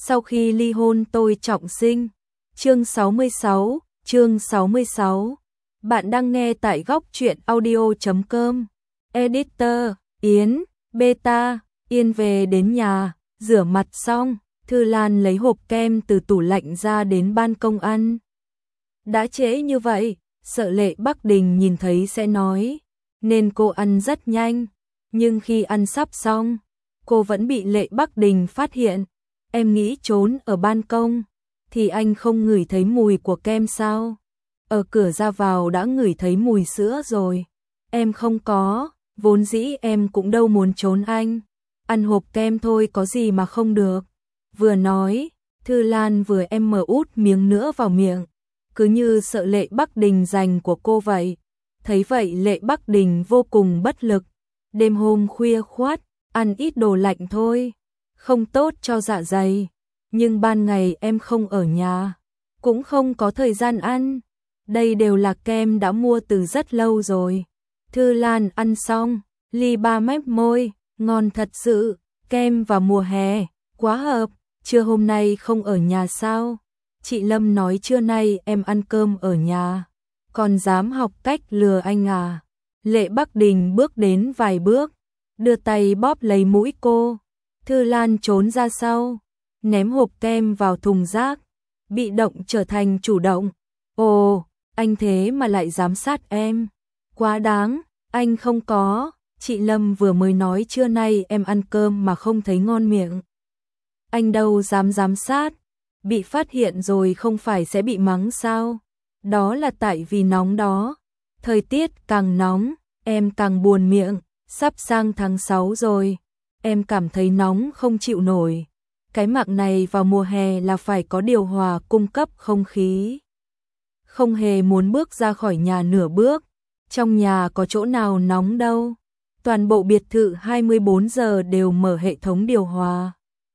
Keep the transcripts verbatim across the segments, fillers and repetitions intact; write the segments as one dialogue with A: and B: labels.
A: Sau khi ly hôn tôi trọng sinh. Chương sáu mươi sáu, chương sáu mươi sáu. Bạn đang nghe tại góc truyện audio chấm com. Editor, Yến, Beta, Yên về đến nhà, rửa mặt xong, Thư Lan lấy hộp kem từ tủ lạnh ra đến ban công ăn. Đã trễ như vậy, sợ Lệ Bắc Đình nhìn thấy sẽ nói, nên cô ăn rất nhanh, nhưng khi ăn sắp xong, cô vẫn bị Lệ Bắc Đình phát hiện. Em nghĩ trốn ở ban công, thì anh không ngửi thấy mùi của kem sao? Ở cửa ra vào đã ngửi thấy mùi sữa rồi. Em không có, vốn dĩ em cũng đâu muốn trốn anh. Ăn hộp kem thôi có gì mà không được. Vừa nói, Thư Lan vừa em mở út miếng nữa vào miệng, cứ như sợ Lệ Bắc Đình giành của cô vậy. Thấy vậy Lệ Bắc Đình vô cùng bất lực. Đêm hôm khuya khoắt, ăn ít đồ lạnh thôi, không tốt cho dạ dày. Nhưng ban ngày em không ở nhà, cũng không có thời gian ăn. Đây đều là kem đã mua từ rất lâu rồi. Thư Lan ăn xong, ly ba mép môi, ngon thật sự, kem vào mùa hè, quá hợp. Trưa hôm nay không ở nhà sao? Chị Lâm nói trưa nay em ăn cơm ở nhà, còn dám học cách lừa anh à? Lệ Bắc Đình bước đến vài bước, đưa tay bóp lấy mũi cô. Thư Lan trốn ra sau, ném hộp kem vào thùng rác, bị động trở thành chủ động. Ồ, anh thế mà lại giám sát em, quá đáng. Anh không có, chị Lâm vừa mới nói trưa nay em ăn cơm mà không thấy ngon miệng. Anh đâu dám giám sát, bị phát hiện rồi không phải sẽ bị mắng sao? Đó là tại vì nóng đó, thời tiết càng nóng, em càng buồn miệng. Sắp sang tháng sáu rồi, em cảm thấy nóng không chịu nổi. Cái mạng này vào mùa hè là phải có điều hòa cung cấp không khí. Không hề muốn bước ra khỏi nhà nửa bước, trong nhà có chỗ nào nóng đâu. Toàn bộ biệt thự hai mươi bốn giờ đều mở hệ thống điều hòa.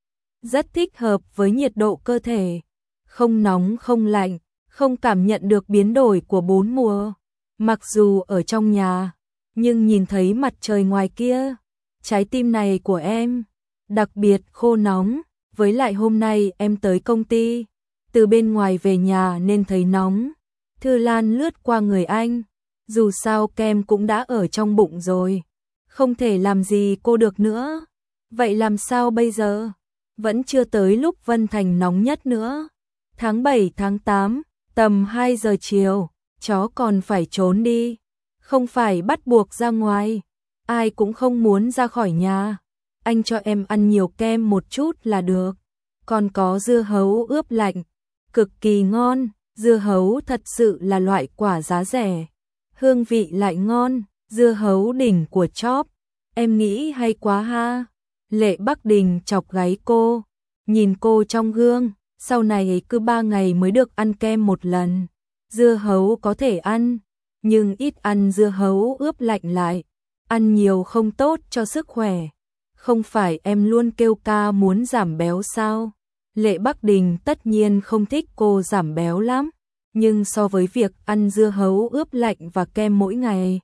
A: Rất thích hợp với nhiệt độ cơ thể, không nóng không lạnh, không cảm nhận được biến đổi của bốn mùa. Mặc dù ở trong nhà, nhưng nhìn thấy mặt trời ngoài kia, trái tim này của em đặc biệt khô nóng. Với lại hôm nay em tới công ty, từ bên ngoài về nhà nên thấy nóng. Thư Lan lướt qua người anh, dù sao kem cũng đã ở trong bụng rồi, không thể làm gì cô được nữa. Vậy làm sao bây giờ? Vẫn chưa tới lúc Vân Thành nóng nhất nữa. Tháng bảy tháng tám, tầm hai giờ chiều, chó còn phải trốn đi, không phải bắt buộc ra ngoài. Ai cũng không muốn ra khỏi nhà. Anh cho em ăn nhiều kem một chút là được. Còn có dưa hấu ướp lạnh, cực kỳ ngon. Dưa hấu thật sự là loại quả giá rẻ, hương vị lại ngon. Dưa hấu đỉnh của Chop, em nghĩ hay quá ha. Lệ Bắc Đình chọc gáy cô, nhìn cô trong gương. Sau này cứ ba ngày mới được ăn kem một lần. Dưa hấu có thể ăn, nhưng ít ăn dưa hấu ướp lạnh lại. Ăn nhiều không tốt cho sức khỏe. Không phải em luôn kêu ca muốn giảm béo sao? Lệ Bắc Đình tất nhiên không thích cô giảm béo lắm, nhưng so với việc ăn dưa hấu ướp lạnh và kem mỗi ngày,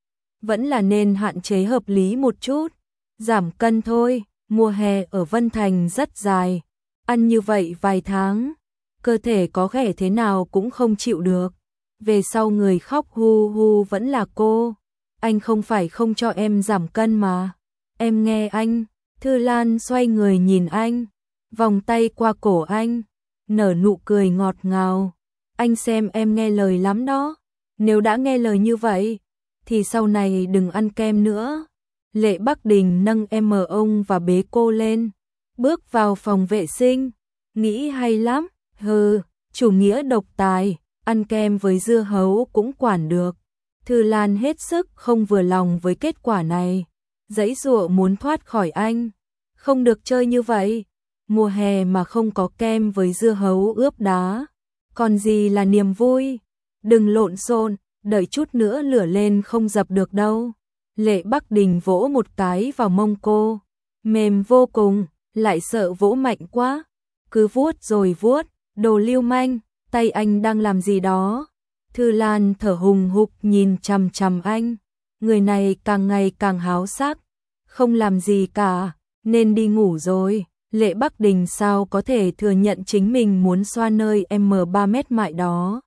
A: vẫn là nên hạn chế hợp lý một chút. Giảm cân thôi, mùa hè ở Vân Thành rất dài, ăn như vậy vài tháng, cơ thể có khỏe thế nào cũng không chịu được. Về sau người khóc hu hu vẫn là cô. Anh không phải không cho em giảm cân mà. Em nghe anh. Thư Lan xoay người nhìn anh, vòng tay qua cổ anh, nở nụ cười ngọt ngào. Anh xem em nghe lời lắm đó. Nếu đã nghe lời như vậy, thì sau này đừng ăn kem nữa. Lệ Bắc Đình nâng em mở ông và bế cô lên, bước vào phòng vệ sinh. Nghĩ hay lắm, hừ, chủ nghĩa độc tài, ăn kem với dưa hấu cũng quản được. Thư Lan hết sức không vừa lòng với kết quả này, giãy giụa muốn thoát khỏi anh. Không được chơi như vậy, mùa hè mà không có kem với dưa hấu ướp đá, còn gì là niềm vui. Đừng lộn xộn, đợi chút nữa lửa lên không dập được đâu. Lệ Bắc Đình vỗ một cái vào mông cô, mềm vô cùng, lại sợ vỗ mạnh quá, cứ vuốt rồi vuốt. Đồ lưu manh, tay anh đang làm gì đó? Thư Lan thở hùng hục nhìn chằm chằm anh, người này càng ngày càng háo sắc, không làm gì cả, nên đi ngủ rồi. Lệ Bắc Đình sao có thể thừa nhận chính mình muốn xoa nơi em ba mét mại đó.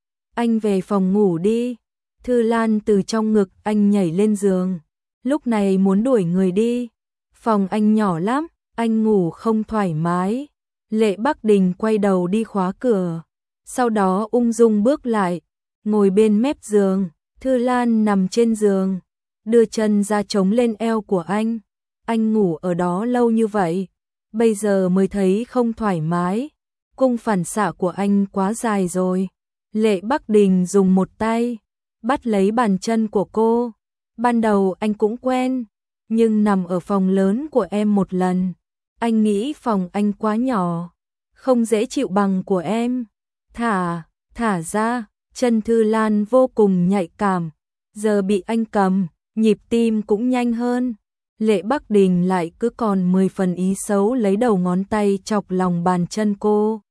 A: Anh về phòng ngủ đi. Thư Lan từ trong ngực anh nhảy lên giường. Lúc này muốn đuổi người đi. Phòng anh nhỏ lắm, anh ngủ không thoải mái. Lệ Bắc Đình quay đầu đi khóa cửa. Sau đó ung dung bước lại, ngồi bên mép giường. Thư Lan nằm trên giường, đưa chân ra chống lên eo của anh. Anh ngủ ở đó lâu như vậy, bây giờ mới thấy không thoải mái. Cung phản xạ của anh quá dài rồi. Lệ Bắc Đình dùng một tay bắt lấy bàn chân của cô. Ban đầu anh cũng quen, nhưng nằm ở phòng lớn của em một lần, anh nghĩ phòng anh quá nhỏ, không dễ chịu bằng của em. Thả, thả ra. Chân Thư Lan vô cùng nhạy cảm, giờ bị anh cầm, nhịp tim cũng nhanh hơn. Lệ Bắc Đình lại cứ còn mười phần ý xấu lấy đầu ngón tay chọc lòng bàn chân cô.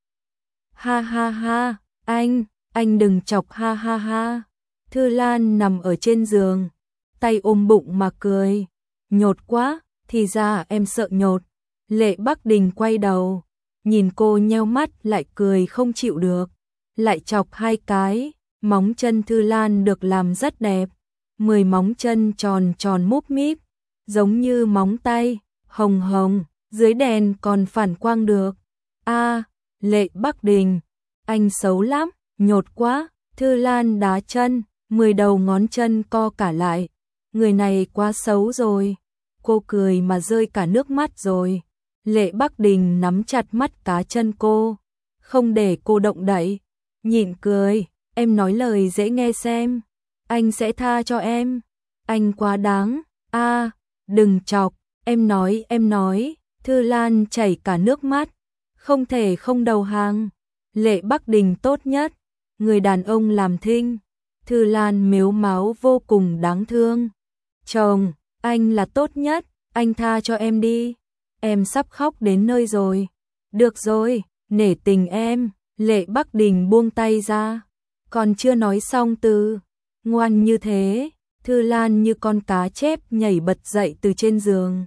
A: Ha ha ha, anh, anh đừng chọc ha ha ha. Thư Lan nằm ở trên giường, tay ôm bụng mà cười. Nhột quá, thì ra em sợ nhột. Lệ Bắc Đình quay đầu, nhìn cô nheo mắt lại cười không chịu được. Lại chọc hai cái, móng chân Thư Lan được làm rất đẹp. Mười móng chân tròn tròn múp míp, giống như móng tay, hồng hồng, dưới đèn còn phản quang được. A, Lệ Bắc Đình, anh xấu lắm, nhột quá. Thư Lan đá chân, mười đầu ngón chân co cả lại. Người này quá xấu rồi. Cô cười mà rơi cả nước mắt rồi. Lệ Bắc Đình nắm chặt mắt cá chân cô, không để cô động đậy, nhịn cười. Em nói lời dễ nghe xem, anh sẽ tha cho em. Anh quá đáng. A, đừng chọc, em nói, em nói. Thư Lan chảy cả nước mắt, không thể không đầu hàng. Lệ Bắc Đình tốt nhất, người đàn ông làm thinh. Thư Lan mếu máo vô cùng đáng thương. Chồng, anh là tốt nhất, anh tha cho em đi. Em sắp khóc đến nơi rồi. Được rồi, nể tình em. Lệ Bắc Đình buông tay ra, còn chưa nói xong từ ngoan như thế. Thư Lan như con cá chép nhảy bật dậy từ trên giường,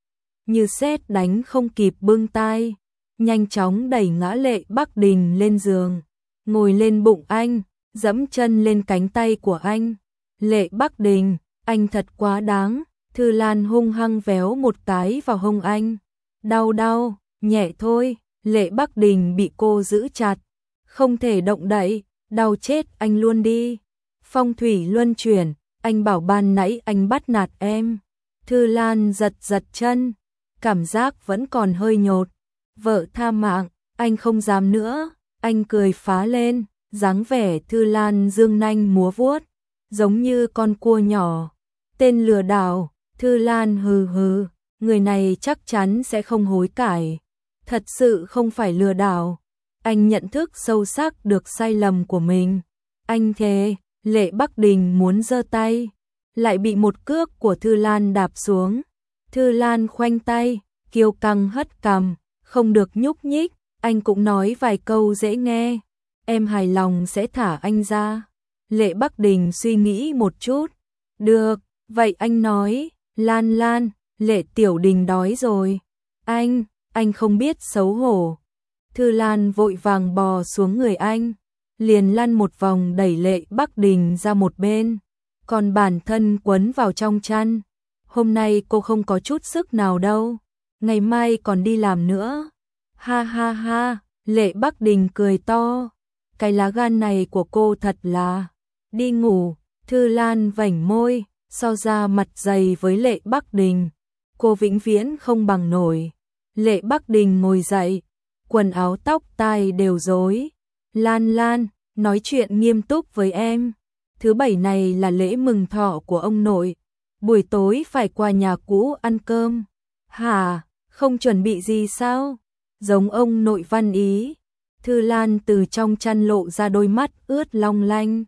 A: như sét đánh không kịp bưng tay, nhanh chóng đẩy ngã Lệ Bắc Đình lên giường, ngồi lên bụng anh, dẫm chân lên cánh tay của anh. Lệ Bắc Đình, anh thật quá đáng. Thư Lan hung hăng véo một cái vào hông anh. Đau đau, nhẹ thôi. Lệ Bắc Đình bị cô giữ chặt, không thể động đậy. Đau chết anh luôn đi. Phong thủy luân chuyển, anh bảo ban nãy anh bắt nạt em. Thư Lan giật giật chân, cảm giác vẫn còn hơi nhột. Vợ tha mạng, anh không dám nữa. Anh cười phá lên, dáng vẻ Thư Lan dương nanh múa vuốt, giống như con cua nhỏ. Tên lừa đảo. Thư Lan hừ hừ, người này chắc chắn sẽ không hối cải. Thật sự không phải lừa đảo. Anh nhận thức sâu sắc được sai lầm của mình. Anh thề. Lệ Bắc Đình muốn giơ tay, lại bị một cước của Thư Lan đạp xuống. Thư Lan khoanh tay, kiêu căng hất cằm, không được nhúc nhích. Anh cũng nói vài câu dễ nghe, em hài lòng sẽ thả anh ra. Lệ Bắc Đình suy nghĩ một chút. Được, vậy anh nói. Lan Lan, Lệ Tiểu Đình đói rồi. Anh, anh không biết xấu hổ. Thư Lan vội vàng bò xuống người anh, liền lăn một vòng đẩy Lệ Bắc Đình ra một bên, còn bản thân quấn vào trong chăn. Hôm nay cô không có chút sức nào đâu, ngày mai còn đi làm nữa. Ha ha ha, Lệ Bắc Đình cười to. Cái lá gan này của cô thật là. Đi ngủ. Thư Lan vảnh môi, so ra mặt dày với Lệ Bắc Đình, cô vĩnh viễn không bằng nổi. Lệ Bắc Đình ngồi dậy, quần áo tóc tai đều rối. Lan Lan, nói chuyện nghiêm túc với em. Thứ bảy này là lễ mừng thọ của ông nội, buổi tối phải qua nhà cũ ăn cơm. Hả, không chuẩn bị gì sao? Giống ông nội Văn ý. Thư Lan từ trong chăn lộ ra đôi mắt ướt long lanh.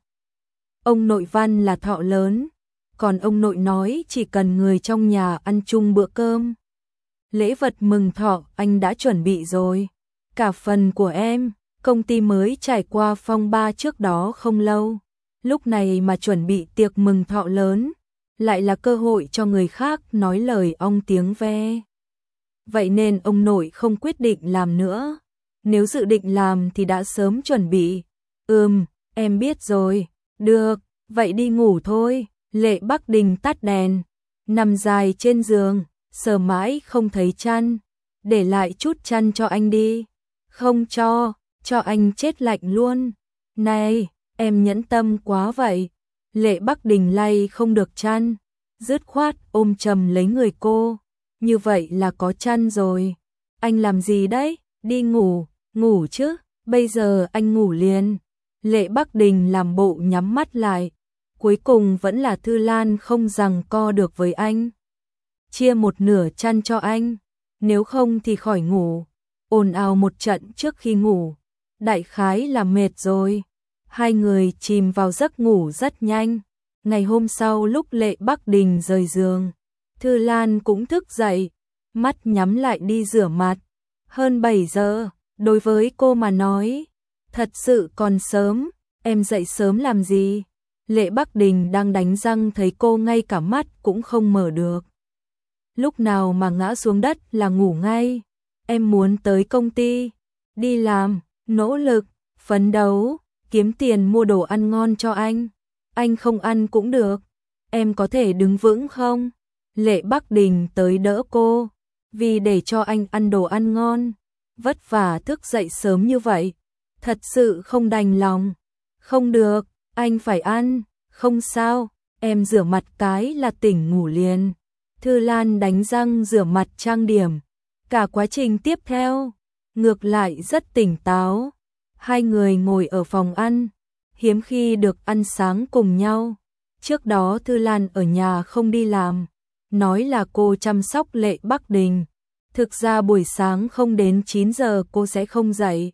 A: Ông nội Văn là thọ lớn, còn ông nội nói chỉ cần người trong nhà ăn chung bữa cơm. Lễ vật mừng thọ anh đã chuẩn bị rồi. Cả phần của em, công ty mới trải qua phong ba trước đó không lâu. Lúc này mà chuẩn bị tiệc mừng thọ lớn, lại là cơ hội cho người khác nói lời ong tiếng ve. vậy nên ông nội không quyết định làm nữa. Nếu dự định làm thì đã sớm chuẩn bị. Ừm, em biết rồi. Được, vậy đi ngủ thôi. Lệ Bắc Đình tắt đèn, nằm dài trên giường, sờ mãi không thấy chăn. Để lại chút chăn cho anh đi. Không cho, cho anh chết lạnh luôn. Này, em nhẫn tâm quá vậy. Lệ Bắc Đình lay không được chăn, dứt khoát ôm chầm lấy người cô. Như vậy là có chăn rồi. Anh làm gì đấy? Đi ngủ, ngủ chứ, bây giờ anh ngủ liền. Lệ Bắc Đình làm bộ nhắm mắt lại. Cuối cùng vẫn là Thư Lan không giằng co được với anh. Chia một nửa chăn cho anh, nếu không thì khỏi ngủ. Ồn ào một trận trước khi ngủ, đại khái là mệt rồi. Hai người chìm vào giấc ngủ rất nhanh. Ngày hôm sau lúc Lệ Bắc Đình rời giường, Thư Lan cũng thức dậy, mắt nhắm lại đi rửa mặt. Hơn bảy giờ, đối với cô mà nói, thật sự còn sớm, em dậy sớm làm gì? Lệ Bắc Đình đang đánh răng thấy cô ngay cả mắt cũng không mở được. Lúc nào mà ngã xuống đất là ngủ ngay. Em muốn tới công ty, đi làm, nỗ lực, phấn đấu, kiếm tiền mua đồ ăn ngon cho anh. Anh không ăn cũng được, em có thể đứng vững không? Lệ Bắc Đình tới đỡ cô, vì để cho anh ăn đồ ăn ngon, vất vả thức dậy sớm như vậy, thật sự không đành lòng. Không được, anh phải ăn, không sao, em rửa mặt cái là tỉnh ngủ liền. Thư Lan đánh răng rửa mặt trang điểm, cả quá trình tiếp theo, ngược lại rất tỉnh táo. Hai người ngồi ở phòng ăn, hiếm khi được ăn sáng cùng nhau. Trước đó Thư Lan ở nhà không đi làm, nói là cô chăm sóc Lệ Bắc Đình. Thực ra buổi sáng không đến chín giờ cô sẽ không dậy.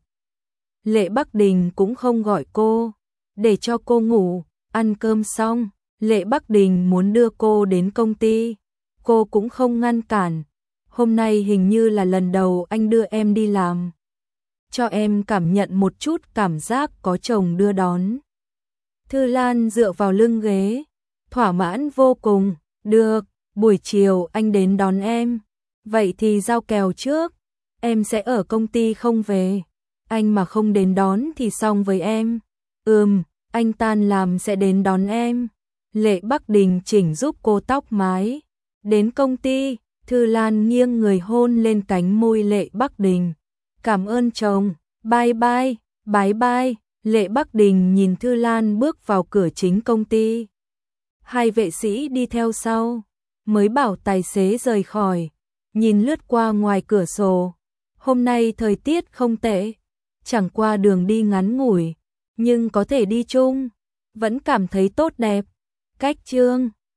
A: Lệ Bắc Đình cũng không gọi cô, để cho cô ngủ. Ăn cơm xong, Lệ Bắc Đình muốn đưa cô đến công ty, cô cũng không ngăn cản. Hôm nay hình như là lần đầu anh đưa em đi làm, cho em cảm nhận một chút cảm giác có chồng đưa đón. Thư Lan dựa vào lưng ghế, thỏa mãn vô cùng. Được, buổi chiều anh đến đón em. Vậy thì giao kèo trước, em sẽ ở công ty không về. Anh mà không đến đón thì xong với em. Ừm, anh tan làm sẽ đến đón em. Lệ Bắc Đình chỉnh giúp cô tóc mái. Đến công ty, Thư Lan nghiêng người hôn lên cánh môi Lệ Bắc Đình. Cảm ơn chồng, bye bye, bye bye. Lệ Bắc Đình nhìn Thư Lan bước vào cửa chính công ty. Hai vệ sĩ đi theo sau, mới bảo tài xế rời khỏi. Nhìn lướt qua ngoài cửa sổ, hôm nay thời tiết không tệ, chẳng qua đường đi ngắn ngủi, nhưng có thể đi chung, vẫn cảm thấy tốt đẹp. Cách chương